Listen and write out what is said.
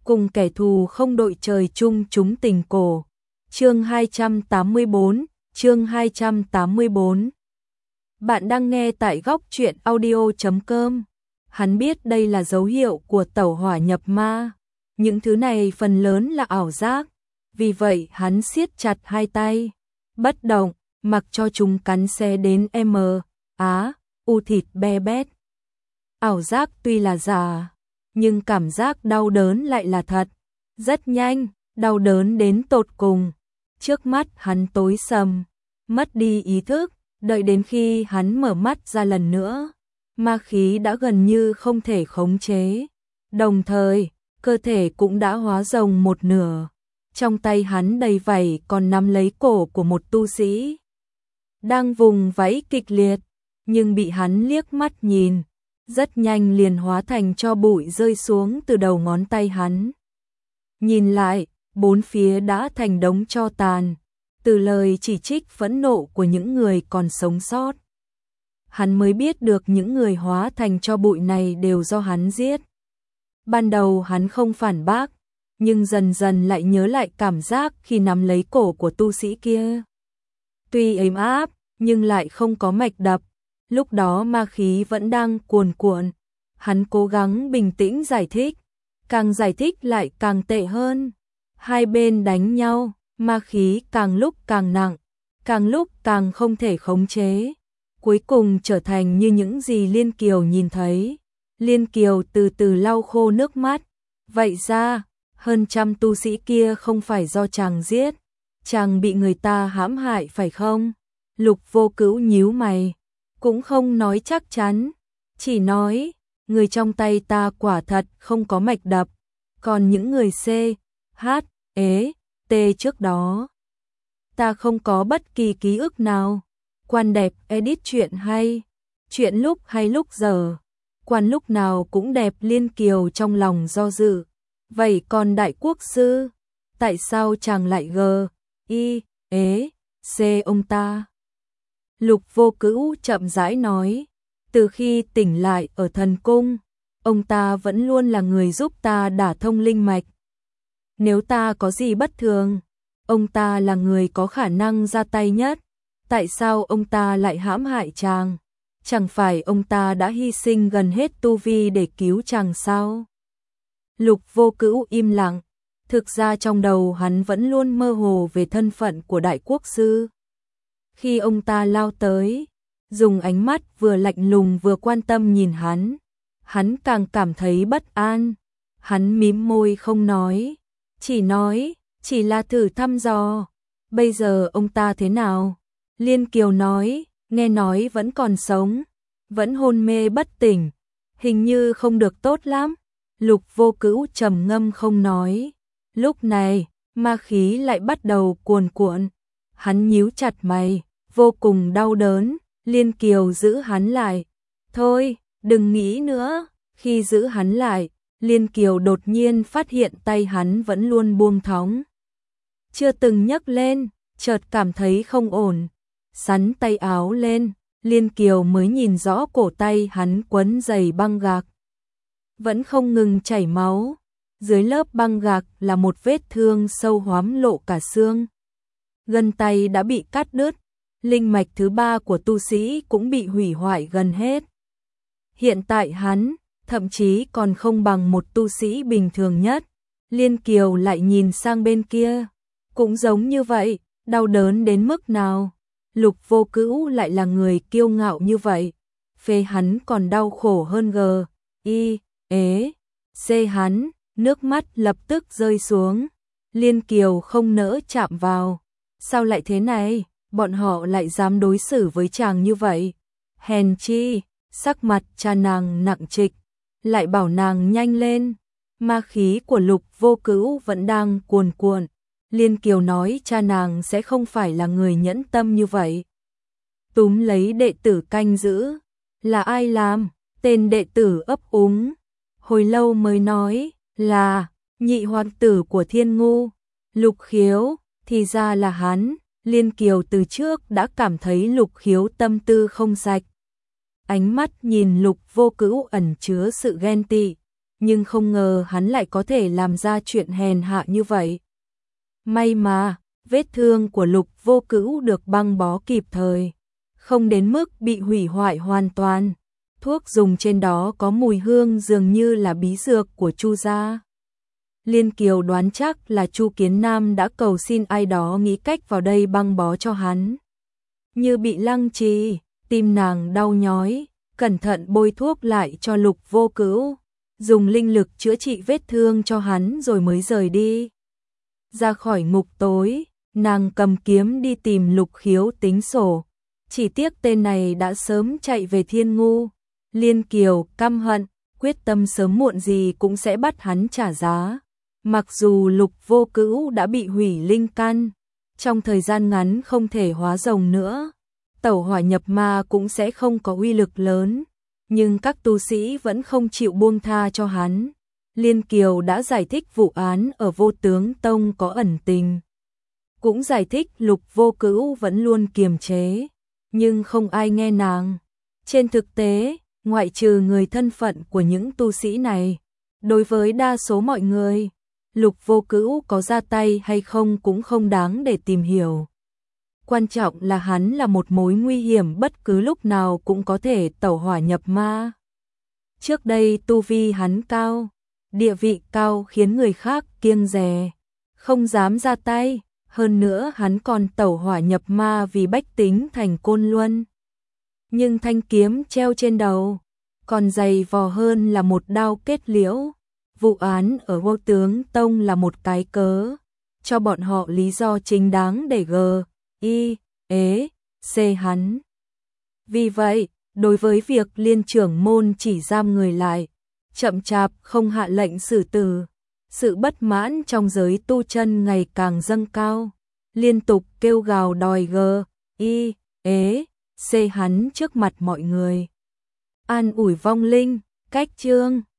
cùng kẻ thù không đội trời chung chúng tình cổ. Chương 284, chương 284. Bạn đang nghe tại góc truyện audio.com. Hắn biết đây là dấu hiệu của tẩu hỏa nhập ma. Những thứ này phần lớn là ảo giác. Vì vậy hắn siết chặt hai tay, bất động, mặc cho chúng cắn xé đến u thịt be bét. Ảo giác tuy là giả, nhưng cảm giác đau đớn lại là thật. Rất nhanh, đau đớn đến tột cùng. Trước mắt hắn tối sầm, mất đi ý thức, đợi đến khi hắn mở mắt ra lần nữa, ma khí đã gần như không thể khống chế. Đồng thời, cơ thể cũng đã hóa rồng một nửa. Trong tay hắn đầy vảy còn nắm lấy cổ của một tu sĩ đang vùng vẫy kịch liệt, nhưng bị hắn liếc mắt nhìn, rất nhanh liền hóa thành tro bụi rơi xuống từ đầu ngón tay hắn. Nhìn lại, bốn phía đã thành đống tro tàn, từ lời chỉ trích phẫn nộ của những người còn sống sót. Hắn mới biết được những người hóa thành tro bụi này đều do hắn giết. Ban đầu hắn không phản bác, nhưng dần dần lại nhớ lại cảm giác khi nắm lấy cổ của tu sĩ kia. Tuy ấm áp, nhưng lại không có mạch đập. Lúc đó ma khí vẫn đang cuồn cuộn. Hắn cố gắng bình tĩnh giải thích, càng giải thích lại càng tệ hơn. Hai bên đánh nhau, ma khí càng lúc càng nặng, càng lúc càng không thể khống chế. Cuối cùng trở thành như những gì Liên Kiều nhìn thấy. Liên Kiều từ từ lau khô nước mắt. Vậy ra, hơn trăm tu sĩ kia không phải do chàng giết, chàng bị người ta hãm hại phải không? Lục Vô Cữu nhíu mày, cũng không nói chắc chắn, chỉ nói, người trong tay ta quả thật không có mạch đập, còn những người C, H, T trước đó, ta không có bất kỳ ký ức nào. Quan đẹp edit chuyện hay, chuyện lúc hay lúc giờ, quan lúc nào cũng đẹp. Liên Kiều trong lòng do dự. Vậy còn đại quốc sư, tại sao chàng lại C ông ta? Lục Vô Cữu chậm rãi nói, từ khi tỉnh lại ở thần cung, ông ta vẫn luôn là người giúp ta đả thông linh mạch. Nếu ta có gì bất thường, ông ta là người có khả năng ra tay nhất. Tại sao ông ta lại hãm hại chàng? Chẳng phải ông ta đã hy sinh gần hết tu vi để cứu chàng sao? Lục Vô Cữu im lặng, thực ra trong đầu hắn vẫn luôn mơ hồ về thân phận của đại quốc sư. Khi ông ta lao tới, dùng ánh mắt vừa lạnh lùng vừa quan tâm nhìn hắn càng cảm thấy bất an. Hắn mím môi không nói, chỉ là thử thăm dò. Bây giờ ông ta thế nào? Liên Kiều nói, nghe nói vẫn còn sống, vẫn hôn mê bất tỉnh, hình như không được tốt lắm. Lục Vô Cữu trầm ngâm không nói. Lúc này, ma khí lại bắt đầu cuồn cuộn. Hắn nhíu chặt mày, vô cùng đau đớn. Liên Kiều giữ hắn lại. Thôi, đừng nghĩ nữa. Khi giữ hắn lại, Liên Kiều đột nhiên phát hiện tay hắn vẫn luôn buông thõng, chưa từng nhấc lên, chợt cảm thấy không ổn. Xắn tay áo lên, Liên Kiều mới nhìn rõ cổ tay hắn quấn dày băng gạc, vẫn không ngừng chảy máu. Dưới lớp băng gạc là một vết thương sâu hoắm lộ cả xương. Gân tay đã bị cắt đứt, linh mạch thứ ba của tu sĩ cũng bị hủy hoại gần hết. Hiện tại hắn, thậm chí còn không bằng một tu sĩ bình thường nhất. Liên Kiều lại nhìn sang bên kia, cũng giống như vậy, đau đớn đến mức nào. Lục Vô Cữu lại là người kiêu ngạo như vậy, phê hắn còn đau khổ hơn C hắn, nước mắt lập tức rơi xuống. Liên Kiều không nỡ chạm vào. Sao lại thế này, bọn họ lại dám đối xử với chàng như vậy? Hèn chi, sắc mặt cha nàng nặng trịch, lại bảo nàng nhanh lên. Ma khí của Lục Vô Cữu vẫn đang cuồn cuộn. Liên Kiều nói cha nàng sẽ không phải là người nhẫn tâm như vậy. Túm lấy đệ tử canh giữ. Là ai làm? Tên đệ tử ấp úng, hồi lâu mới nói, là nhị hoàng tử của Thiên Ngu, Lục Khiếu. Thì ra là hắn. Liên Kiều từ trước đã cảm thấy Lục Khiếu tâm tư không sạch. Ánh mắt nhìn Lục Vô Cữu ẩn chứa sự ghen tị, nhưng không ngờ hắn lại có thể làm ra chuyện hèn hạ như vậy. May mà, vết thương của Lục Vô Cữu được băng bó kịp thời, không đến mức bị hủy hoại hoàn toàn. Thuốc dùng trên đó có mùi hương dường như là bí dược của Chu gia. Liên Kiều đoán chắc là Chu Kiến Nam đã cầu xin ai đó nghĩ cách vào đây băng bó cho hắn. Như bị lăng trì, tim nàng đau nhói, cẩn thận bôi thuốc lại cho Lục Vô Cữu, dùng linh lực chữa trị vết thương cho hắn rồi mới rời đi. Ra khỏi ngục tối, nàng cầm kiếm đi tìm Lục Khiếu tính sổ. Chỉ tiếc tên này đã sớm chạy về Thiên Ngu. Liên Kiều căm hận, quyết tâm sớm muộn gì cũng sẽ bắt hắn trả giá. Mặc dù Lục Vô Cữu đã bị hủy linh căn, trong thời gian ngắn không thể hóa rồng nữa, tẩu hỏa nhập ma cũng sẽ không có uy lực lớn, nhưng các tu sĩ vẫn không chịu buông tha cho hắn. Liên Kiều đã giải thích vụ án ở Vô Tướng Tông có ẩn tình, cũng giải thích Lục Vô Cữu vẫn luôn kiềm chế, nhưng không ai nghe nàng. Trên thực tế, ngoại trừ người thân phận của những tu sĩ này, đối với đa số mọi người, Lục Vô Cữu có ra tay hay không cũng không đáng để tìm hiểu. Quan trọng là hắn là một mối nguy hiểm bất cứ lúc nào cũng có thể tẩu hỏa nhập ma. Trước đây tu vi hắn cao, địa vị cao khiến người khác kiêng dè, không dám ra tay, hơn nữa hắn còn tẩu hỏa nhập ma vì bách tính thành Côn Luân. Nhưng thanh kiếm treo trên đầu, còn dày vò hơn là một đao kết liễu. Vụ án ở Vô Tướng Tông là một cái cớ, cho bọn họ lý do chính đáng để C hắn. Vì vậy, đối với việc Liên trưởng môn chỉ giam người lại, chậm chạp không hạ lệnh xử tử, sự bất mãn trong giới tu chân ngày càng dâng cao, liên tục kêu gào đòi C hắn trước mặt mọi người. An ủi vong linh, cách chương